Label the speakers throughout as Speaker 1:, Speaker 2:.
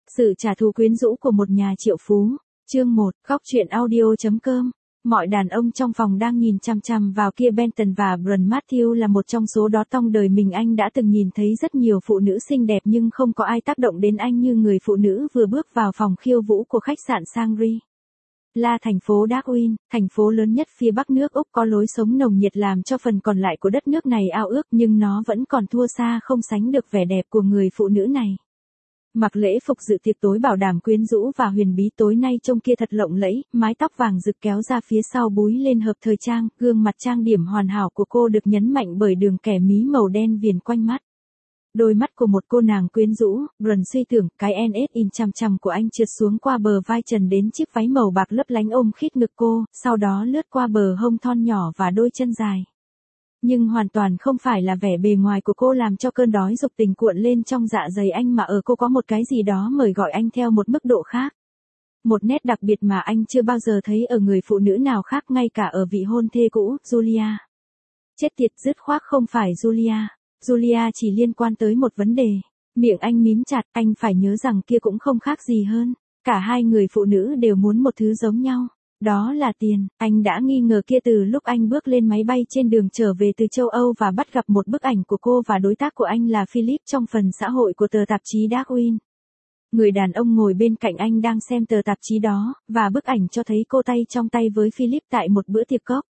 Speaker 1: Sự trả thù quyến rũ của một nhà triệu phú. Chương 1, góc truyện audio.com. Mọi đàn ông trong phòng đang nhìn chằm chằm vào kia. Benton và Bryan Matthew là một trong số đó. Trong đời mình anh đã từng nhìn thấy rất nhiều phụ nữ xinh đẹp, nhưng không có ai tác động đến anh như người phụ nữ vừa bước vào phòng khiêu vũ của khách sạn Shangri-La. Thành phố Darwin, thành phố lớn nhất phía bắc nước Úc, có lối sống nồng nhiệt làm cho phần còn lại của đất nước này ao ước, nhưng nó vẫn còn thua xa không sánh được vẻ đẹp của người phụ nữ này. Mặc lễ phục dự tiệc tối bảo đảm quyến rũ và huyền bí, tối nay trông kia thật lộng lẫy, mái tóc vàng rực kéo ra phía sau búi lên hợp thời trang, gương mặt trang điểm hoàn hảo của cô được nhấn mạnh bởi đường kẻ mí màu đen viền quanh mắt. Đôi mắt của một cô nàng quyến rũ. Bryan suy tưởng, cái NS in chằm chằm của anh trượt xuống qua bờ vai trần đến chiếc váy màu bạc lấp lánh ôm khít ngực cô, sau đó lướt qua bờ hông thon nhỏ và đôi chân dài. Nhưng hoàn toàn không phải là vẻ bề ngoài của cô làm cho cơn đói dục tình cuộn lên trong dạ dày anh, mà ở cô có một cái gì đó mời gọi anh theo một mức độ khác. Một nét đặc biệt mà anh chưa bao giờ thấy ở người phụ nữ nào khác, ngay cả ở vị hôn thê cũ, Julia. Chết tiệt, dứt khoát không phải Julia. Julia chỉ liên quan tới một vấn đề. Miệng anh mím chặt, anh phải nhớ rằng kia cũng không khác gì hơn. Cả hai người phụ nữ đều muốn một thứ giống nhau. Đó là tiền. Anh đã nghi ngờ kia từ lúc anh bước lên máy bay trên đường trở về từ châu Âu và bắt gặp một bức ảnh của cô và đối tác của anh là Philip trong phần xã hội của tờ tạp chí Darwin. Người đàn ông ngồi bên cạnh anh đang xem tờ tạp chí đó, và bức ảnh cho thấy cô tay trong tay với Philip tại một bữa tiệc cốc.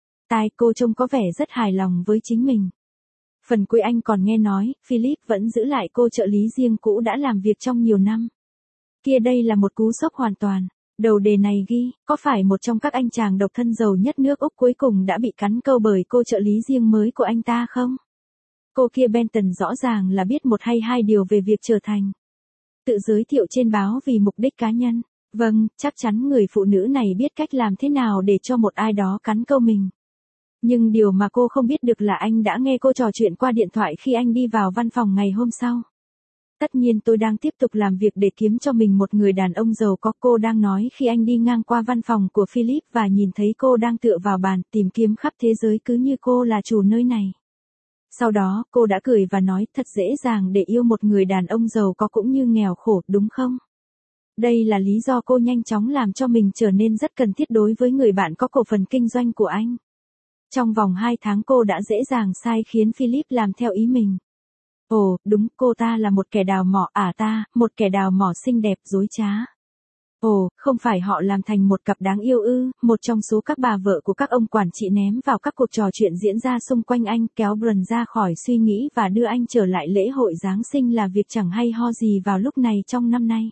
Speaker 1: Cô trông có vẻ rất hài lòng với chính mình. Phần cuối anh còn nghe nói, Philip vẫn giữ lại cô trợ lý riêng cũ đã làm việc trong nhiều năm. Kia, đây là một cú sốc hoàn toàn. Đầu đề này ghi, có phải một trong các anh chàng độc thân giàu nhất nước Úc cuối cùng đã bị cắn câu bởi cô trợ lý riêng mới của anh ta không? Cô kia Benton rõ ràng là biết một hay hai điều về việc trở thành tự giới thiệu trên báo vì mục đích cá nhân. Vâng, chắc chắn người phụ nữ này biết cách làm thế nào để cho một ai đó cắn câu mình. Nhưng điều mà cô không biết được là anh đã nghe cô trò chuyện qua điện thoại khi anh đi vào văn phòng ngày hôm sau. Tất nhiên tôi đang tiếp tục làm việc để kiếm cho mình một người đàn ông giàu có, cô đang nói khi anh đi ngang qua văn phòng của Philip và nhìn thấy cô đang tựa vào bàn tìm kiếm khắp thế giới cứ như cô là chủ nơi này. Sau đó, cô đã cười và nói, thật dễ dàng để yêu một người đàn ông giàu có cũng như nghèo khổ, đúng không? Đây là lý do cô nhanh chóng làm cho mình trở nên rất cần thiết đối với người bạn có cổ phần kinh doanh của anh. Trong vòng 2 tháng cô đã dễ dàng sai khiến Philip làm theo ý mình. Ồ, đúng, cô ta là một kẻ đào mỏ, một kẻ đào mỏ xinh đẹp, dối trá. Ồ, không phải họ làm thành một cặp đáng yêu ư? Một trong số các bà vợ của các ông quản trị ném vào các cuộc trò chuyện diễn ra xung quanh anh, kéo Bryan ra khỏi suy nghĩ và đưa anh trở lại lễ hội Giáng sinh là việc chẳng hay ho gì vào lúc này trong năm nay.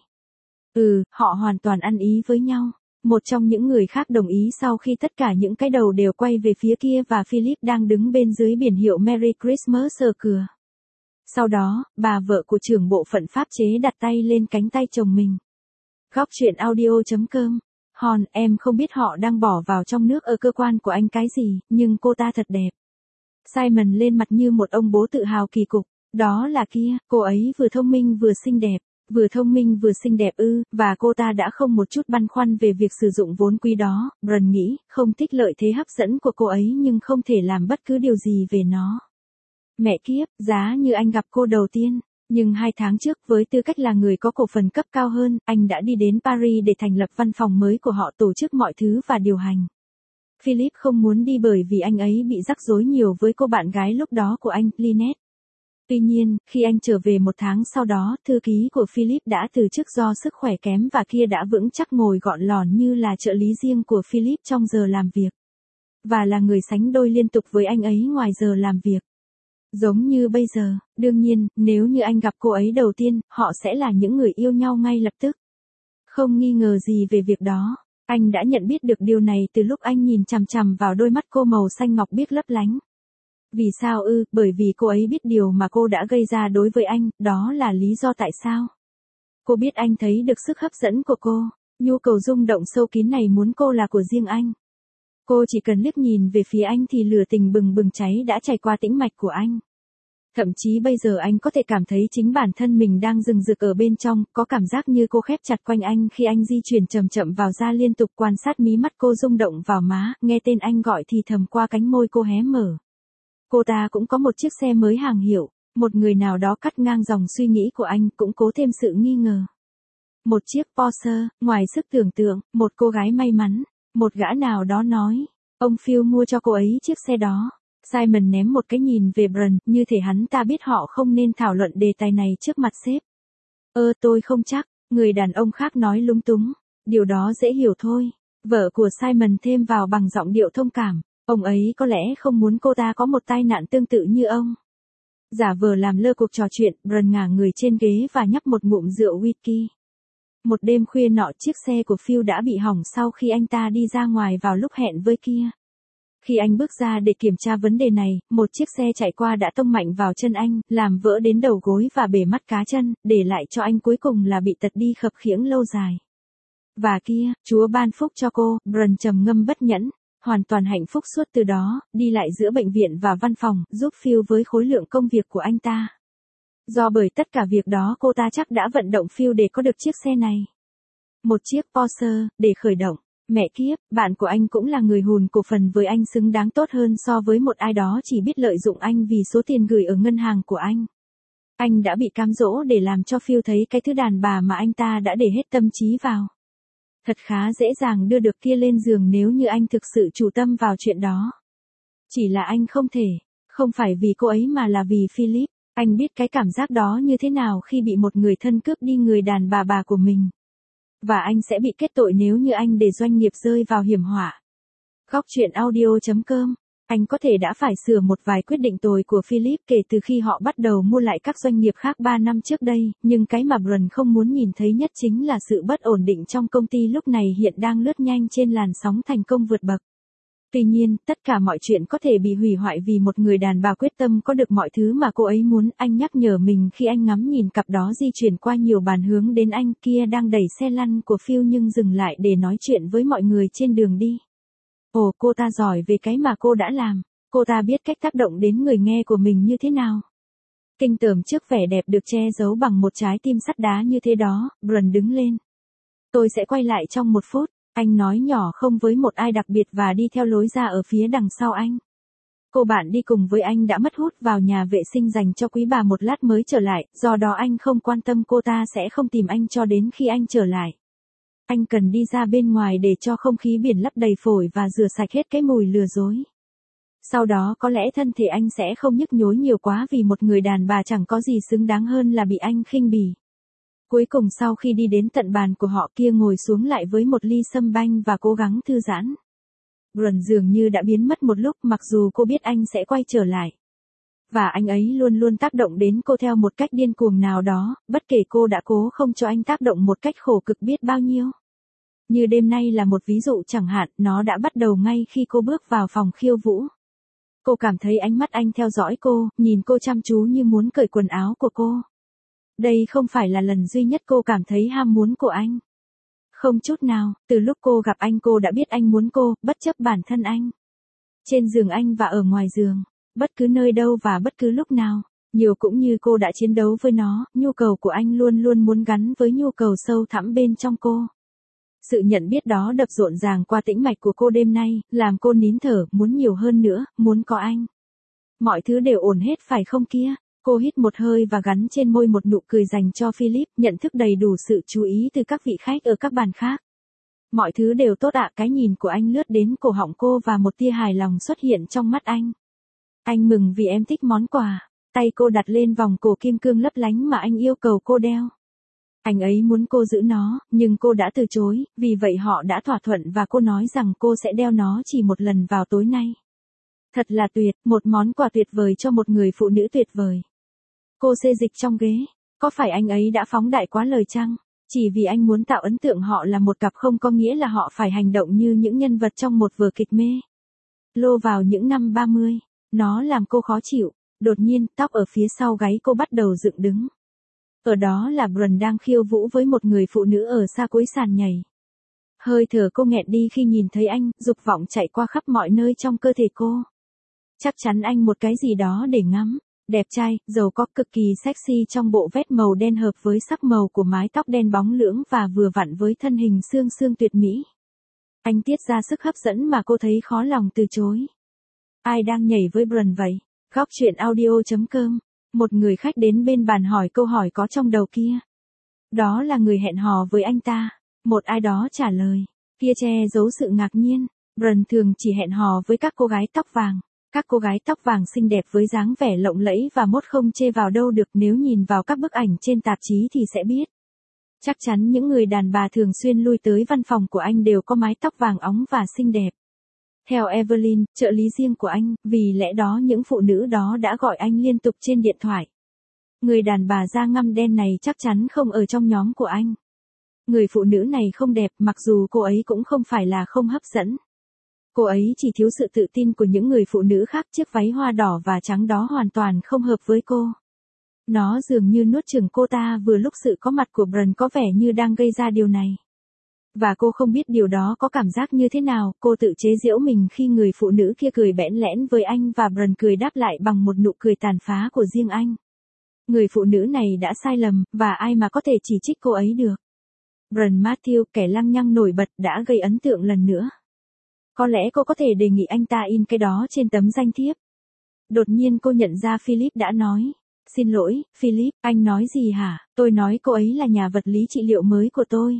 Speaker 1: Họ hoàn toàn ăn ý với nhau. Một trong những người khác đồng ý sau khi tất cả những cái đầu đều quay về phía kia và Philip đang đứng bên dưới biển hiệu Merry Christmas ở cửa. Sau đó, bà vợ của trưởng bộ phận pháp chế đặt tay lên cánh tay chồng mình. Góc truyện audio.com. Hòn, em không biết họ đang bỏ vào trong nước ở cơ quan của anh cái gì, nhưng cô ta thật đẹp. Simon lên mặt như một ông bố tự hào kỳ cục. Đó là kia, cô ấy vừa thông minh vừa xinh đẹp. Vừa thông minh vừa xinh đẹp và cô ta đã không một chút băn khoăn về việc sử dụng vốn quý đó. Bryan nghĩ, không thích lợi thế hấp dẫn của cô ấy nhưng không thể làm bất cứ điều gì về nó. Mẹ kiếp, giá như anh gặp cô đầu tiên. Nhưng 2 tháng trước, với tư cách là người có cổ phần cấp cao hơn, anh đã đi đến Paris để thành lập văn phòng mới của họ, tổ chức mọi thứ và điều hành. Philip không muốn đi bởi vì anh ấy bị rắc rối nhiều với cô bạn gái lúc đó của anh, Lynette. Tuy nhiên, khi anh trở về 1 tháng sau đó, thư ký của Philip đã từ chức do sức khỏe kém và kia đã vững chắc ngồi gọn lòn như là trợ lý riêng của Philip trong giờ làm việc. Và là người sánh đôi liên tục với anh ấy ngoài giờ làm việc. Giống như bây giờ, đương nhiên, nếu như anh gặp cô ấy đầu tiên, họ sẽ là những người yêu nhau ngay lập tức. Không nghi ngờ gì về việc đó. Anh đã nhận biết được điều này từ lúc anh nhìn chằm chằm vào đôi mắt cô màu xanh ngọc biếc lấp lánh. Vì sao Bởi vì cô ấy biết điều mà cô đã gây ra đối với anh, đó là lý do tại sao. Cô biết anh thấy được sức hấp dẫn của cô, nhu cầu rung động sâu kín này muốn cô là của riêng anh. Cô chỉ cần liếc nhìn về phía anh thì lửa tình bừng bừng cháy đã chảy qua tĩnh mạch của anh. Thậm chí bây giờ anh có thể cảm thấy chính bản thân mình đang rừng rực ở bên trong, có cảm giác như cô khép chặt quanh anh khi anh di chuyển chậm chậm vào da, liên tục quan sát mí mắt cô rung động vào má, nghe tên anh gọi thì thầm qua cánh môi cô hé mở. Cô ta cũng có một chiếc xe mới hàng hiệu, một người nào đó cắt ngang dòng suy nghĩ của anh cũng cố thêm sự nghi ngờ. Một chiếc Porsche, ngoài sức tưởng tượng, một cô gái may mắn, một gã nào đó nói, ông Phil mua cho cô ấy chiếc xe đó. Simon ném một cái nhìn về Brun, như thể hắn ta biết họ không nên thảo luận đề tài này trước mặt sếp. Tôi không chắc, người đàn ông khác nói lúng túng. Điều đó dễ hiểu thôi. Vợ của Simon thêm vào bằng giọng điệu thông cảm. Ông ấy có lẽ không muốn cô ta có một tai nạn tương tự như ông. Giả vờ làm lơ cuộc trò chuyện, Brun ngả người trên ghế và nhấp một ngụm rượu whisky. Một đêm khuya nọ chiếc xe của Phil đã bị hỏng sau khi anh ta đi ra ngoài vào lúc hẹn với kia. Khi anh bước ra để kiểm tra vấn đề này, một chiếc xe chạy qua đã tông mạnh vào chân anh, làm vỡ đến đầu gối và bể mắt cá chân, để lại cho anh cuối cùng là bị tật đi khập khiễng lâu dài. Và kia, Chúa ban phúc cho cô, Brun trầm ngâm bất nhẫn, hoàn toàn hạnh phúc suốt từ đó, đi lại giữa bệnh viện và văn phòng, giúp Phil với khối lượng công việc của anh ta. Do bởi tất cả việc đó cô ta chắc đã vận động Phil để có được chiếc xe này. Một chiếc Porsche, để khởi động. Mẹ kiếp, bạn của anh cũng là người hùn cổ phần với anh xứng đáng tốt hơn so với một ai đó chỉ biết lợi dụng anh vì số tiền gửi ở ngân hàng của anh. Anh đã bị cám dỗ để làm cho Phil thấy cái thứ đàn bà mà anh ta đã để hết tâm trí vào. Thật khá dễ dàng đưa được kia lên giường nếu như anh thực sự chủ tâm vào chuyện đó. Chỉ là anh không thể, không phải vì cô ấy mà là vì Philip. Anh biết cái cảm giác đó như thế nào khi bị một người thân cướp đi người đàn bà của mình. Và anh sẽ bị kết tội nếu như anh để doanh nghiệp rơi vào hiểm họa. Góc truyện audio.com. Anh có thể đã phải sửa một vài quyết định tồi của Philip kể từ khi họ bắt đầu mua lại các doanh nghiệp khác 3 năm trước đây, nhưng cái mà Brun không muốn nhìn thấy nhất chính là sự bất ổn định trong công ty lúc này hiện đang lướt nhanh trên làn sóng thành công vượt bậc. Tuy nhiên, tất cả mọi chuyện có thể bị hủy hoại vì một người đàn bà quyết tâm có được mọi thứ mà cô ấy muốn. Anh nhắc nhở mình khi anh ngắm nhìn cặp đó di chuyển qua nhiều bàn hướng đến anh kia đang đẩy xe lăn của Phil nhưng dừng lại để nói chuyện với mọi người trên đường đi. Ồ, cô ta giỏi về cái mà cô đã làm. Cô ta biết cách tác động đến người nghe của mình như thế nào. Kinh tởm trước vẻ đẹp được che giấu bằng một trái tim sắt đá như thế đó, Brun đứng lên. Tôi sẽ quay lại trong 1 phút. Anh nói nhỏ không với một ai đặc biệt và đi theo lối ra ở phía đằng sau anh. Cô bạn đi cùng với anh đã mất hút vào nhà vệ sinh dành cho quý bà một lát mới trở lại, do đó anh không quan tâm cô ta sẽ không tìm anh cho đến khi anh trở lại. Anh cần đi ra bên ngoài để cho không khí biển lấp đầy phổi và rửa sạch hết cái mùi lừa dối. Sau đó có lẽ thân thể anh sẽ không nhức nhối nhiều quá vì một người đàn bà chẳng có gì xứng đáng hơn là bị anh khinh bỉ. Cuối cùng sau khi đi đến tận bàn của họ kia ngồi xuống lại với một ly sâm banh và cố gắng thư giãn. Brun dường như đã biến mất một lúc mặc dù cô biết anh sẽ quay trở lại. Và anh ấy luôn luôn tác động đến cô theo một cách điên cuồng nào đó, bất kể cô đã cố không cho anh tác động một cách khổ cực biết bao nhiêu. Như đêm nay là một ví dụ chẳng hạn, nó đã bắt đầu ngay khi cô bước vào phòng khiêu vũ. Cô cảm thấy ánh mắt anh theo dõi cô, nhìn cô chăm chú như muốn cởi quần áo của cô. Đây không phải là lần duy nhất cô cảm thấy ham muốn của anh. Không chút nào, từ lúc cô gặp anh cô đã biết anh muốn cô, bất chấp bản thân anh. Trên giường anh và ở ngoài giường, bất cứ nơi đâu và bất cứ lúc nào, nhiều cũng như cô đã chiến đấu với nó, nhu cầu của anh luôn luôn muốn gắn với nhu cầu sâu thẳm bên trong cô. Sự nhận biết đó đập rộn ràng qua tĩnh mạch của cô đêm nay, làm cô nín thở, muốn nhiều hơn nữa, muốn có anh. Mọi thứ đều ổn hết phải không kia? Cô hít một hơi và gắn trên môi một nụ cười dành cho Philip, nhận thức đầy đủ sự chú ý từ các vị khách ở các bàn khác. Mọi thứ đều tốt ạ, cái nhìn của anh lướt đến cổ họng cô và một tia hài lòng xuất hiện trong mắt anh. Anh mừng vì em thích món quà. Tay cô đặt lên vòng cổ kim cương lấp lánh mà anh yêu cầu cô đeo. Anh ấy muốn cô giữ nó, nhưng cô đã từ chối, vì vậy họ đã thỏa thuận và cô nói rằng cô sẽ đeo nó chỉ một lần vào tối nay. Thật là tuyệt, một món quà tuyệt vời cho một người phụ nữ tuyệt vời. Cô xê dịch trong ghế. Có phải anh ấy đã phóng đại quá lời chăng? Chỉ vì anh muốn tạo ấn tượng họ là một cặp không có nghĩa là họ phải hành động như những nhân vật trong một vở kịch mê. Lô vào những năm 30, nó làm cô khó chịu. Đột nhiên, tóc ở phía sau gáy cô bắt đầu dựng đứng. Ở đó là Brun đang khiêu vũ với một người phụ nữ ở xa cuối sàn nhảy. Hơi thở cô nghẹn đi khi nhìn thấy anh, dục vọng chạy qua khắp mọi nơi trong cơ thể cô. Chắc chắn anh một cái gì đó để ngắm. Đẹp trai, giàu có, cực kỳ sexy trong bộ vest màu đen hợp với sắc màu của mái tóc đen bóng lưỡng và vừa vặn với thân hình xương xương tuyệt mỹ. Anh tiết ra sức hấp dẫn mà cô thấy khó lòng từ chối. Ai đang nhảy với Brun vậy? Góc truyện audio.com. Một người khách đến bên bàn hỏi câu hỏi có trong đầu kia. Đó là người hẹn hò với anh ta. Một ai đó trả lời. Kia che giấu sự ngạc nhiên. Bran thường chỉ hẹn hò với các cô gái tóc vàng. Các cô gái tóc vàng xinh đẹp với dáng vẻ lộng lẫy và mốt không chê vào đâu được, nếu nhìn vào các bức ảnh trên tạp chí thì sẽ biết. Chắc chắn những người đàn bà thường xuyên lui tới văn phòng của anh đều có mái tóc vàng óng và xinh đẹp. Theo Evelyn, trợ lý riêng của anh, vì lẽ đó những phụ nữ đó đã gọi anh liên tục trên điện thoại. Người đàn bà da ngăm đen này chắc chắn không ở trong nhóm của anh. Người phụ nữ này không đẹp, mặc dù cô ấy cũng không phải là không hấp dẫn. Cô ấy chỉ thiếu sự tự tin của những người phụ nữ khác, chiếc váy hoa đỏ và trắng đó hoàn toàn không hợp với cô. Nó dường như nuốt chửng cô ta vừa lúc sự có mặt của Bran có vẻ như đang gây ra điều này. Và cô không biết điều đó có cảm giác như thế nào, cô tự chế giễu mình khi người phụ nữ kia cười bẽn lẽn với anh và Bran cười đáp lại bằng một nụ cười tàn phá của riêng anh. Người phụ nữ này đã sai lầm, và ai mà có thể chỉ trích cô ấy được. Bran Matthew, kẻ lăng nhăng nổi bật, đã gây ấn tượng lần nữa. Có lẽ cô có thể đề nghị anh ta in cái đó trên tấm danh thiếp. Đột nhiên cô nhận ra Philip đã nói. Xin lỗi, Philip, anh nói gì hả? Tôi nói cô ấy là nhà vật lý trị liệu mới của tôi.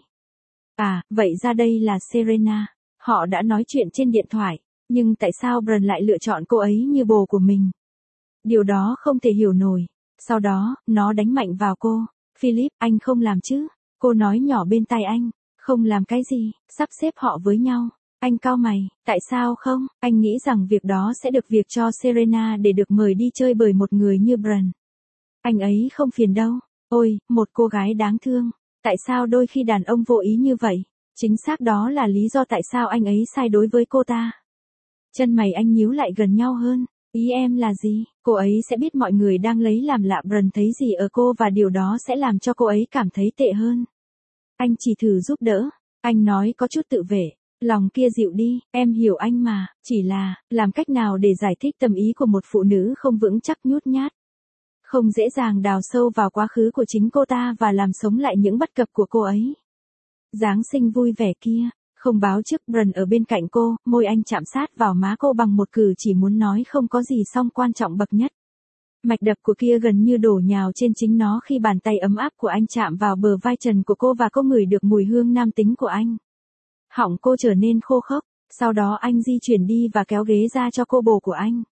Speaker 1: À, vậy ra đây là Serena. Họ đã nói chuyện trên điện thoại. Nhưng tại sao Bran lại lựa chọn cô ấy như bồ của mình? Điều đó không thể hiểu nổi. Sau đó, nó đánh mạnh vào cô. Philip, anh không làm chứ? Cô nói nhỏ bên tai anh. Không làm cái gì, sắp xếp họ với nhau. Anh cau mày, tại sao không? Anh nghĩ rằng việc đó sẽ được việc cho Serena để được mời đi chơi bởi một người như Bran. Anh ấy không phiền đâu. Ôi, một cô gái đáng thương. Tại sao đôi khi đàn ông vô ý như vậy? Chính xác đó là lý do tại sao anh ấy sai đối với cô ta. Chân mày anh nhíu lại gần nhau hơn. Ý em là gì? Cô ấy sẽ biết mọi người đang lấy làm lạ Bran thấy gì ở cô và điều đó sẽ làm cho cô ấy cảm thấy tệ hơn. Anh chỉ thử giúp đỡ. Anh nói có chút tự vệ. Lòng kia dịu đi, em hiểu anh mà, chỉ là, làm cách nào để giải thích tâm ý của một phụ nữ không vững chắc nhút nhát. Không dễ dàng đào sâu vào quá khứ của chính cô ta và làm sống lại những bất cập của cô ấy. Giáng sinh vui vẻ kia, không báo trước Bran ở bên cạnh cô, môi anh chạm sát vào má cô bằng một cử chỉ muốn nói không có gì song quan trọng bậc nhất. Mạch đập của kia gần như đổ nhào trên chính nó khi bàn tay ấm áp của anh chạm vào bờ vai trần của cô và cô ngửi được mùi hương nam tính của anh. Họng cô trở nên khô khốc, sau đó anh di chuyển đi và kéo ghế ra cho cô bồ của anh.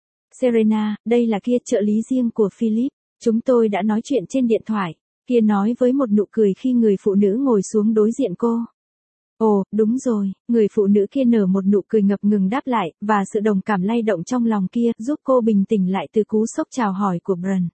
Speaker 1: Serena, đây là kia trợ lý riêng của Philip, chúng tôi đã nói chuyện trên điện thoại, kia nói với một nụ cười khi người phụ nữ ngồi xuống đối diện cô. Ồ, đúng rồi, người phụ nữ kia nở một nụ cười ngập ngừng đáp lại, và sự đồng cảm lay động trong lòng kia giúp cô bình tĩnh lại từ cú sốc chào hỏi của Bran.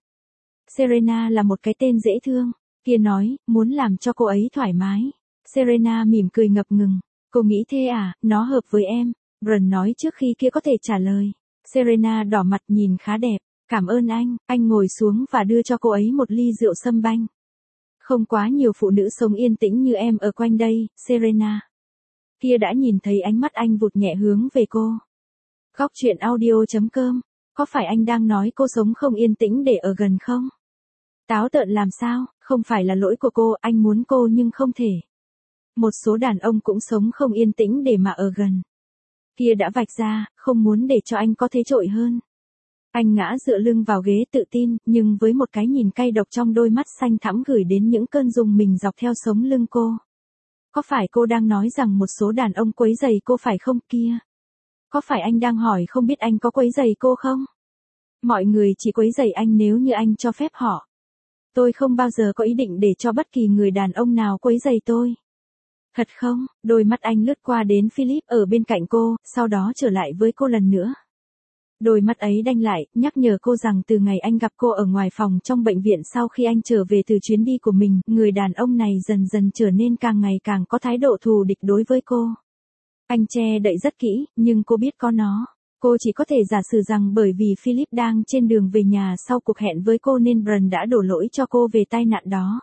Speaker 1: Serena là một cái tên dễ thương, kia nói, muốn làm cho cô ấy thoải mái. Serena mỉm cười ngập ngừng. Cô nghĩ thế à, nó hợp với em. Bran nói trước khi kia có thể trả lời. Serena đỏ mặt nhìn khá đẹp. Cảm ơn anh ngồi xuống và đưa cho cô ấy một ly rượu sâm banh. Không quá nhiều phụ nữ sống yên tĩnh như em ở quanh đây, Serena. Kia đã nhìn thấy ánh mắt anh vụt nhẹ hướng về cô. Góc truyện audio.com. Có phải anh đang nói cô sống không yên tĩnh để ở gần không? Táo tợn làm sao, không phải là lỗi của cô, anh muốn cô nhưng không thể. Một số đàn ông cũng sống không yên tĩnh để mà ở gần. Kia đã vạch ra, không muốn để cho anh có thế trội hơn. Anh ngã dựa lưng vào ghế tự tin, nhưng với một cái nhìn cay độc trong đôi mắt xanh thẳm gửi đến những cơn rùng mình dọc theo sống lưng cô. Có phải cô đang nói rằng một số đàn ông quấy rầy cô phải không kia? Có phải anh đang hỏi không biết anh có quấy rầy cô không? Mọi người chỉ quấy rầy anh nếu như anh cho phép họ. Tôi không bao giờ có ý định để cho bất kỳ người đàn ông nào quấy rầy tôi. Thật không? Đôi mắt anh lướt qua đến Philip ở bên cạnh cô, sau đó trở lại với cô lần nữa. Đôi mắt ấy đanh lại, nhắc nhở cô rằng từ ngày anh gặp cô ở ngoài phòng trong bệnh viện sau khi anh trở về từ chuyến đi của mình, người đàn ông này dần dần trở nên càng ngày càng có thái độ thù địch đối với cô. Anh che đậy rất kỹ, nhưng cô biết có nó. Cô chỉ có thể giả sử rằng bởi vì Philip đang trên đường về nhà sau cuộc hẹn với cô nên Bran đã đổ lỗi cho cô về tai nạn đó.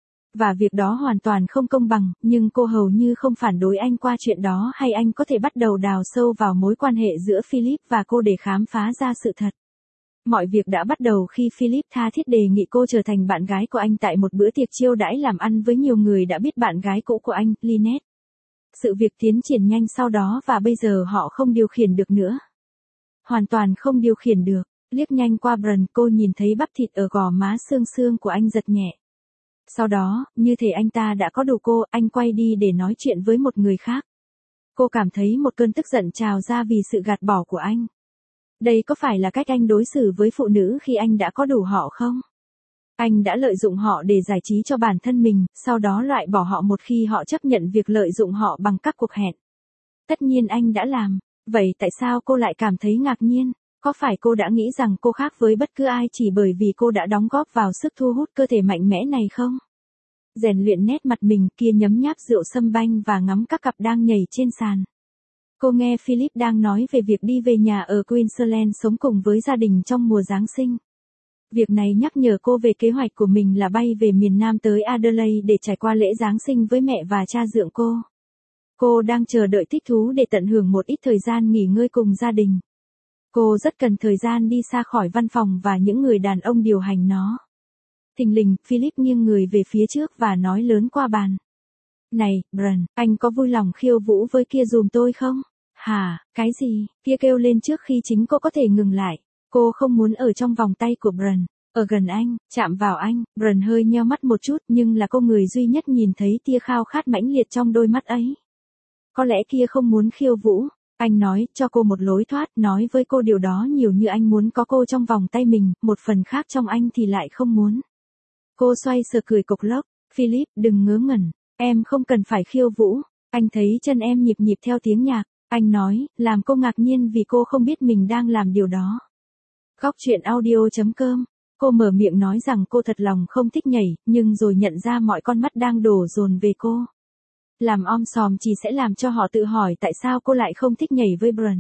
Speaker 1: Và việc đó hoàn toàn không công bằng, nhưng cô hầu như không phản đối anh qua chuyện đó hay anh có thể bắt đầu đào sâu vào mối quan hệ giữa Philip và cô để khám phá ra sự thật. Mọi việc đã bắt đầu khi Philip tha thiết đề nghị cô trở thành bạn gái của anh tại một bữa tiệc chiêu đãi làm ăn với nhiều người đã biết bạn gái cũ của anh, Lynette. Sự việc tiến triển nhanh sau đó và bây giờ họ không điều khiển được nữa. Hoàn toàn không điều khiển được. Liếc nhanh qua Bran, cô nhìn thấy bắp thịt ở gò má xương xương của anh giật nhẹ. Sau đó, như thể anh ta đã có đủ cô, anh quay đi để nói chuyện với một người khác. Cô cảm thấy một cơn tức giận trào ra vì sự gạt bỏ của anh. Đây có phải là cách anh đối xử với phụ nữ khi anh đã có đủ họ không? Anh đã lợi dụng họ để giải trí cho bản thân mình, sau đó loại bỏ họ một khi họ chấp nhận việc lợi dụng họ bằng các cuộc hẹn. Tất nhiên anh đã làm. Vậy tại sao cô lại cảm thấy ngạc nhiên? Có phải cô đã nghĩ rằng cô khác với bất cứ ai chỉ bởi vì cô đã đóng góp vào sức thu hút cơ thể mạnh mẽ này không? Rèn luyện nét mặt mình kia nhấm nháp rượu sâm banh và ngắm các cặp đang nhảy trên sàn. Cô nghe Philip đang nói về việc đi về nhà ở Queensland sống cùng với gia đình trong mùa Giáng sinh. Việc này nhắc nhở cô về kế hoạch của mình là bay về miền Nam tới Adelaide để trải qua lễ Giáng sinh với mẹ và cha dượng cô. Cô đang chờ đợi thích thú để tận hưởng một ít thời gian nghỉ ngơi cùng gia đình. Cô rất cần thời gian đi xa khỏi văn phòng và những người đàn ông điều hành nó. Thình lình, Philip nghiêng người về phía trước và nói lớn qua bàn. Này, Brian, anh có vui lòng khiêu vũ với kia giùm tôi không? Hả, cái gì? Kia kêu lên trước khi chính cô có thể ngừng lại. Cô không muốn ở trong vòng tay của Brian, ở gần anh, chạm vào anh. Brian hơi nheo mắt một chút nhưng là cô người duy nhất nhìn thấy tia khao khát mãnh liệt trong đôi mắt ấy. Có lẽ kia không muốn khiêu vũ. Anh nói cho cô một lối thoát, nói với cô điều đó nhiều như anh muốn có cô trong vòng tay mình, một phần khác trong anh thì lại không muốn. Cô xoay sờ cười cộc lốc. Philip, đừng ngớ ngẩn. Em không cần phải khiêu vũ. Anh thấy chân em nhịp nhịp theo tiếng nhạc. Anh nói, làm cô ngạc nhiên vì cô không biết mình đang làm điều đó. Góc truyện audio.com. Cô mở miệng nói rằng cô thật lòng không thích nhảy, nhưng rồi nhận ra mọi con mắt đang đổ dồn về cô. Làm om sòm chỉ sẽ làm cho họ tự hỏi tại sao cô lại không thích nhảy với Brian.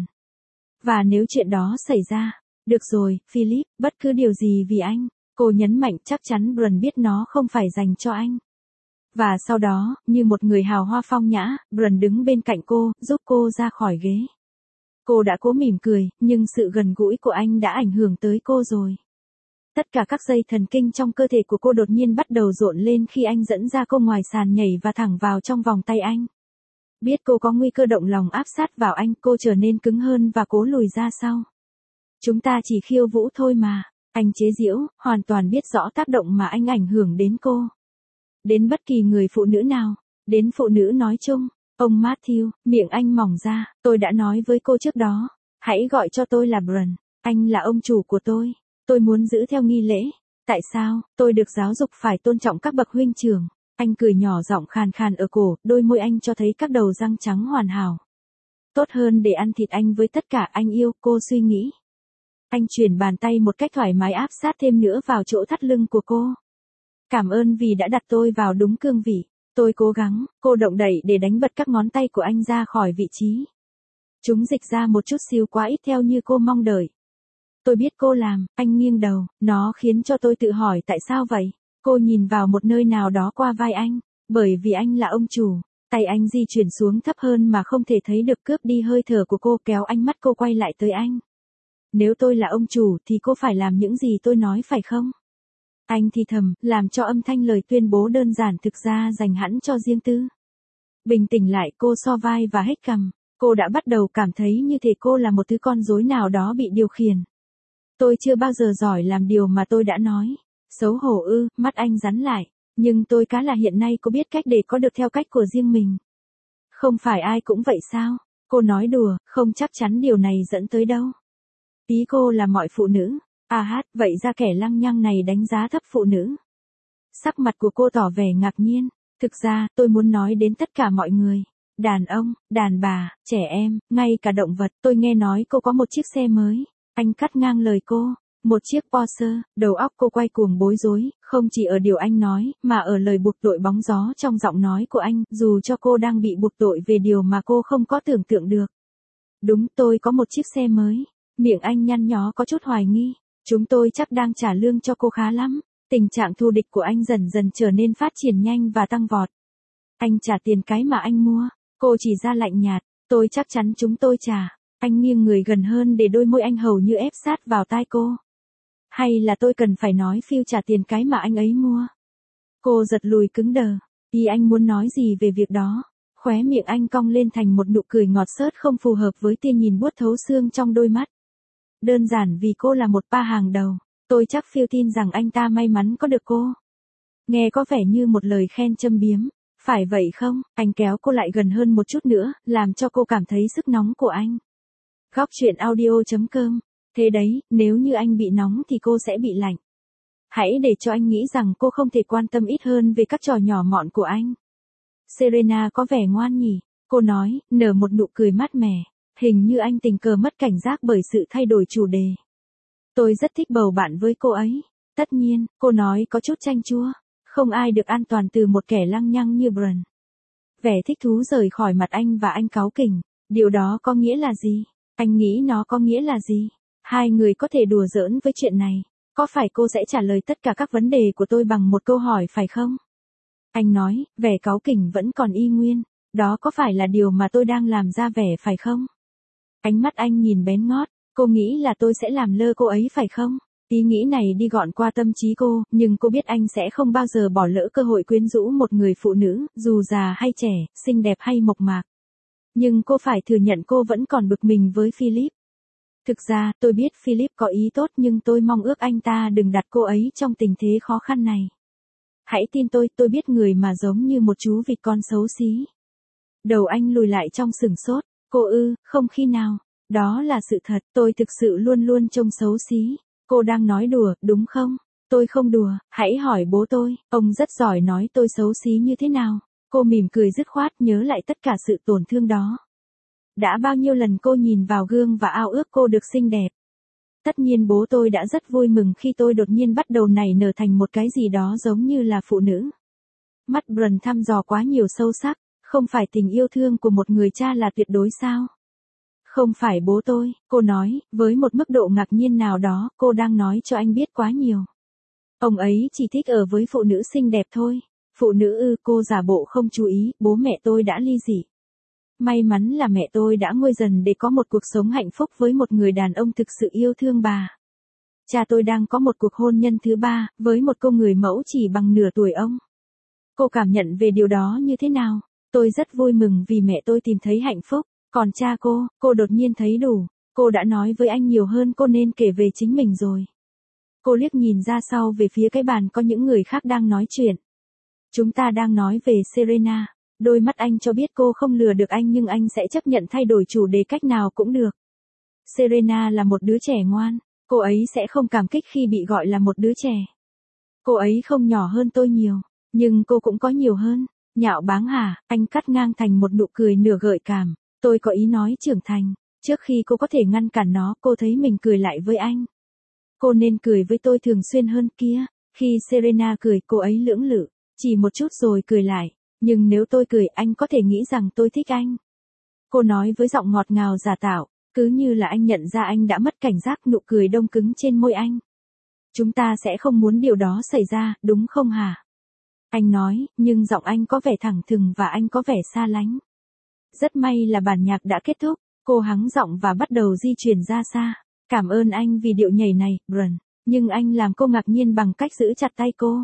Speaker 1: Và nếu chuyện đó xảy ra, được rồi, Philip, bất cứ điều gì vì anh. Cô nhấn mạnh chắc chắn Brian biết nó không phải dành cho anh. Và sau đó, như một người hào hoa phong nhã, Brian đứng bên cạnh cô, giúp cô ra khỏi ghế. Cô đã cố mỉm cười, nhưng sự gần gũi của anh đã ảnh hưởng tới cô rồi. Tất cả các dây thần kinh trong cơ thể của cô đột nhiên bắt đầu rộn lên khi anh dẫn ra cô ngoài sàn nhảy và thẳng vào trong vòng tay anh. Biết cô có nguy cơ động lòng áp sát vào anh, cô trở nên cứng hơn và cố lùi ra sau. Chúng ta chỉ khiêu vũ thôi mà, anh chế giễu, hoàn toàn biết rõ tác động mà anh ảnh hưởng đến cô. Đến bất kỳ người phụ nữ nào, đến phụ nữ nói chung. Ông Matthew, miệng anh mỏng ra, tôi đã nói với cô trước đó. Hãy gọi cho tôi là Brian, anh là ông chủ của tôi. Tôi muốn giữ theo nghi lễ. Tại sao, tôi được giáo dục phải tôn trọng các bậc huynh trưởng. Anh cười nhỏ giọng khàn khàn ở cổ, đôi môi anh cho thấy các đầu răng trắng hoàn hảo. Tốt hơn để ăn thịt anh với tất cả anh yêu, cô suy nghĩ. Anh chuyển bàn tay một cách thoải mái áp sát thêm nữa vào chỗ thắt lưng của cô. Cảm ơn vì đã đặt tôi vào đúng cương vị. Tôi cố gắng, cô động đẩy để đánh bật các ngón tay của anh ra khỏi vị trí. Chúng dịch ra một chút xíu quá ít theo như cô mong đợi. Tôi biết cô làm, anh nghiêng đầu, nó khiến cho tôi tự hỏi tại sao vậy. Cô nhìn vào một nơi nào đó qua vai anh, bởi vì anh là ông chủ. Tay anh di chuyển xuống thấp hơn mà không thể thấy được cướp đi hơi thở của cô kéo ánh mắt cô quay lại tới anh. Nếu tôi là ông chủ thì cô phải làm những gì tôi nói phải không? Anh thì thầm, làm cho âm thanh lời tuyên bố đơn giản thực ra dành hẳn cho riêng tư. Bình tĩnh lại cô so vai và hết cằm. Cô đã bắt đầu cảm thấy như thể cô là một thứ con rối nào đó bị điều khiển. Tôi chưa bao giờ giỏi làm điều mà tôi đã nói. Xấu hổ ư, mắt anh rắn lại. Nhưng tôi cá là hiện nay cô biết cách để có được theo cách của riêng mình. Không phải ai cũng vậy sao? Cô nói đùa, không chắc chắn điều này dẫn tới đâu. Ý cô là mọi phụ nữ. Vậy ra kẻ lăng nhăng này đánh giá thấp phụ nữ. Sắc mặt của cô tỏ vẻ ngạc nhiên. Thực ra, tôi muốn nói đến tất cả mọi người. Đàn ông, đàn bà, trẻ em, ngay cả động vật. Tôi nghe nói cô có một chiếc xe mới. Anh cắt ngang lời cô. Một chiếc Porsche. Đầu óc cô quay cuồng bối rối, không chỉ ở điều anh nói, mà ở lời buộc tội bóng gió trong giọng nói của anh, dù cho cô đang bị buộc tội về điều mà cô không có tưởng tượng được. Đúng, tôi có một chiếc xe mới. Miệng anh nhăn nhó có chút hoài nghi. Chúng tôi chắc đang trả lương cho cô khá lắm. Tình trạng thù địch của anh dần dần trở nên phát triển nhanh và tăng vọt. Anh trả tiền cái mà anh mua. Cô chỉ ra lạnh nhạt. Tôi chắc chắn chúng tôi trả. Anh nghiêng người gần hơn để đôi môi anh hầu như ép sát vào tai cô. Hay là tôi cần phải nói Phil trả tiền cái mà anh ấy mua? Cô giật lùi cứng đờ. Ý anh muốn nói gì về việc đó? Khóe miệng anh cong lên thành một nụ cười ngọt xớt không phù hợp với tia nhìn buốt thấu xương trong đôi mắt. Đơn giản vì cô là một pa hàng đầu. Tôi chắc Phil tin rằng anh ta may mắn có được cô. Nghe có vẻ như một lời khen châm biếm. Phải vậy không? Anh kéo cô lại gần hơn một chút nữa, làm cho cô cảm thấy sức nóng của anh. Góc truyện audio.com. Thế đấy, nếu như anh bị nóng thì cô sẽ bị lạnh. Hãy để cho anh nghĩ rằng cô không thể quan tâm ít hơn về các trò nhỏ mọn của anh. Serena có vẻ ngoan nhỉ? Cô nói, nở một nụ cười mát mẻ. Hình như anh tình cờ mất cảnh giác bởi sự thay đổi chủ đề. Tôi rất thích bầu bạn với cô ấy. Tất nhiên, cô nói có chút chanh chua. Không ai được an toàn từ một kẻ lăng nhăng như Brian. Vẻ thích thú rời khỏi mặt anh và anh cáu kỉnh. Điều đó có nghĩa là gì? Anh nghĩ nó có nghĩa là gì? Hai người có thể đùa giỡn với chuyện này. Có phải cô sẽ trả lời tất cả các vấn đề của tôi bằng một câu hỏi phải không? Anh nói, vẻ cáu kỉnh vẫn còn y nguyên. Đó có phải là điều mà tôi đang làm ra vẻ phải không? Ánh mắt anh nhìn bén ngót. Cô nghĩ là tôi sẽ làm lơ cô ấy phải không? Ý nghĩ này đi gọn qua tâm trí cô, nhưng cô biết anh sẽ không bao giờ bỏ lỡ cơ hội quyến rũ một người phụ nữ, dù già hay trẻ, xinh đẹp hay mộc mạc. Nhưng cô phải thừa nhận cô vẫn còn bực mình với Philip. Thực ra, tôi biết Philip có ý tốt nhưng tôi mong ước anh ta đừng đặt cô ấy trong tình thế khó khăn này. Hãy tin tôi biết người mà giống như một chú vịt con xấu xí. Đầu anh lùi lại trong sửng sốt. Cô không khi nào. Đó là sự thật, tôi thực sự luôn luôn trông xấu xí. Cô đang nói đùa, đúng không? Tôi không đùa, hãy hỏi bố tôi, ông rất giỏi nói tôi xấu xí như thế nào. Cô mỉm cười dứt khoát nhớ lại tất cả sự tổn thương đó. Đã bao nhiêu lần cô nhìn vào gương và ao ước cô được xinh đẹp. Tất nhiên bố tôi đã rất vui mừng khi tôi đột nhiên bắt đầu nảy nở thành một cái gì đó giống như là phụ nữ. Mắt Brian thăm dò quá nhiều sâu sắc, không phải tình yêu thương của một người cha là tuyệt đối sao? Không phải bố tôi, cô nói, với một mức độ ngạc nhiên nào đó, cô đang nói cho anh biết quá nhiều. Ông ấy chỉ thích ở với phụ nữ xinh đẹp thôi. Phụ nữ cô giả bộ không chú ý, bố mẹ tôi đã ly dị. May mắn là mẹ tôi đã nguôi dần để có một cuộc sống hạnh phúc với một người đàn ông thực sự yêu thương bà. Cha tôi đang có một cuộc hôn nhân thứ ba, với một cô người mẫu chỉ bằng nửa tuổi ông. Cô cảm nhận về điều đó như thế nào? Tôi rất vui mừng vì mẹ tôi tìm thấy hạnh phúc. Còn cha cô đột nhiên thấy đủ. Cô đã nói với anh nhiều hơn cô nên kể về chính mình rồi. Cô liếc nhìn ra sau về phía cái bàn có những người khác đang nói chuyện. Chúng ta đang nói về Serena. Đôi mắt anh cho biết cô không lừa được anh nhưng anh sẽ chấp nhận thay đổi chủ đề cách nào cũng được. Serena là một đứa trẻ ngoan. Cô ấy sẽ không cảm kích khi bị gọi là một đứa trẻ. Cô ấy không nhỏ hơn tôi nhiều. Nhưng cô cũng có nhiều hơn. Nhạo báng hả? Anh cắt ngang thành một nụ cười nửa gợi cảm. Tôi có ý nói trưởng thành. Trước khi cô có thể ngăn cản nó, cô thấy mình cười lại với anh. Cô nên cười với tôi thường xuyên hơn kia. Khi Serena cười, cô ấy lưỡng lự. Chỉ một chút rồi cười lại. Nhưng nếu tôi cười, anh có thể nghĩ rằng tôi thích anh. Cô nói với giọng ngọt ngào giả tạo. Cứ như là anh nhận ra anh đã mất cảnh giác, nụ cười đông cứng trên môi anh. Chúng ta sẽ không muốn điều đó xảy ra, đúng không hả? Anh nói, nhưng giọng anh có vẻ thẳng thừng và anh có vẻ xa lánh. Rất may là bản nhạc đã kết thúc. Cô hắng giọng và bắt đầu di chuyển ra xa. Cảm ơn anh vì điệu nhảy này, Brian. Nhưng anh làm cô ngạc nhiên bằng cách giữ chặt tay cô.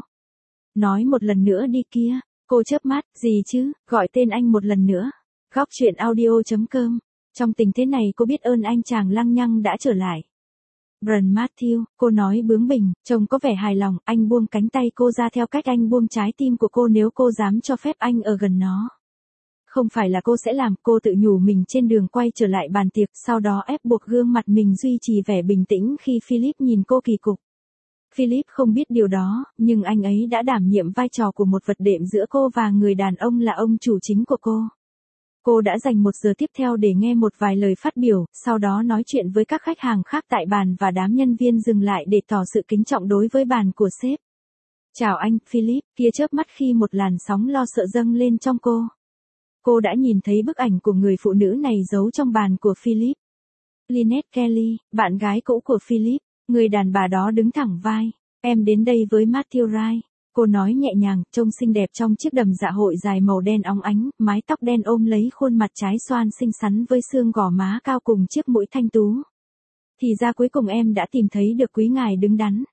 Speaker 1: Nói một lần nữa đi kia. Cô chớp mắt, gì chứ, gọi tên anh một lần nữa. Góc truyện audio.com. Trong tình thế này cô biết ơn anh chàng lăng nhăng đã trở lại. Brian Matthew, cô nói bướng bỉnh, trông có vẻ hài lòng, anh buông cánh tay cô ra theo cách anh buông trái tim của cô nếu cô dám cho phép anh ở gần nó. Không phải là cô sẽ làm, cô tự nhủ mình trên đường quay trở lại bàn tiệc, sau đó ép buộc gương mặt mình duy trì vẻ bình tĩnh khi Philip nhìn cô kỳ cục. Philip không biết điều đó, nhưng anh ấy đã đảm nhiệm vai trò của một vật đệm giữa cô và người đàn ông là ông chủ chính của cô. Cô đã dành 1 giờ tiếp theo để nghe một vài lời phát biểu, sau đó nói chuyện với các khách hàng khác tại bàn và đám nhân viên dừng lại để tỏ sự kính trọng đối với bàn của sếp. Chào anh, Philip, kia chớp mắt khi một làn sóng lo sợ dâng lên trong cô. Cô đã nhìn thấy bức ảnh của người phụ nữ này giấu trong bàn của Philip. Lynette Kelly, bạn gái cũ của Philip, người đàn bà đó đứng thẳng vai. Em đến đây với Matthew Wright. Cô nói nhẹ nhàng, trông xinh đẹp trong chiếc đầm dạ hội dài màu đen óng ánh, mái tóc đen ôm lấy khuôn mặt trái xoan xinh xắn với xương gò má cao cùng chiếc mũi thanh tú. Thì ra cuối cùng em đã tìm thấy được quý ngài đứng đắn.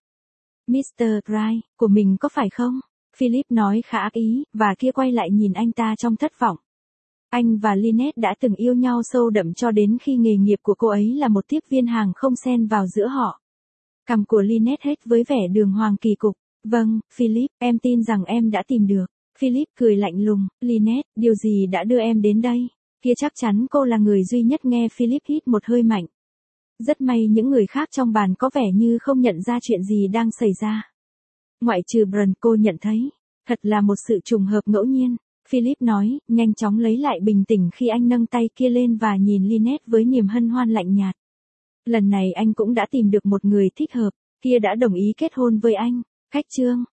Speaker 1: Mr. Wright, của mình có phải không? Philip nói khá ác ý, và kia quay lại nhìn anh ta trong thất vọng. Anh và Lynette đã từng yêu nhau sâu đậm cho đến khi nghề nghiệp của cô ấy là một tiếp viên hàng không xen vào giữa họ. Cằm của Lynette hết với vẻ đường hoàng kỳ cục. Vâng, Philip, em tin rằng em đã tìm được. Philip cười lạnh lùng, Lynette, điều gì đã đưa em đến đây? Kia chắc chắn cô là người duy nhất nghe Philip hít một hơi mạnh. Rất may những người khác trong bàn có vẻ như không nhận ra chuyện gì đang xảy ra. Ngoại trừ Brun, cô nhận thấy, thật là một sự trùng hợp ngẫu nhiên. Philip nói, nhanh chóng lấy lại bình tĩnh khi anh nâng tay kia lên và nhìn Lynette với niềm hân hoan lạnh nhạt. Lần này anh cũng đã tìm được một người thích hợp, kia đã đồng ý kết hôn với anh. Khách trương,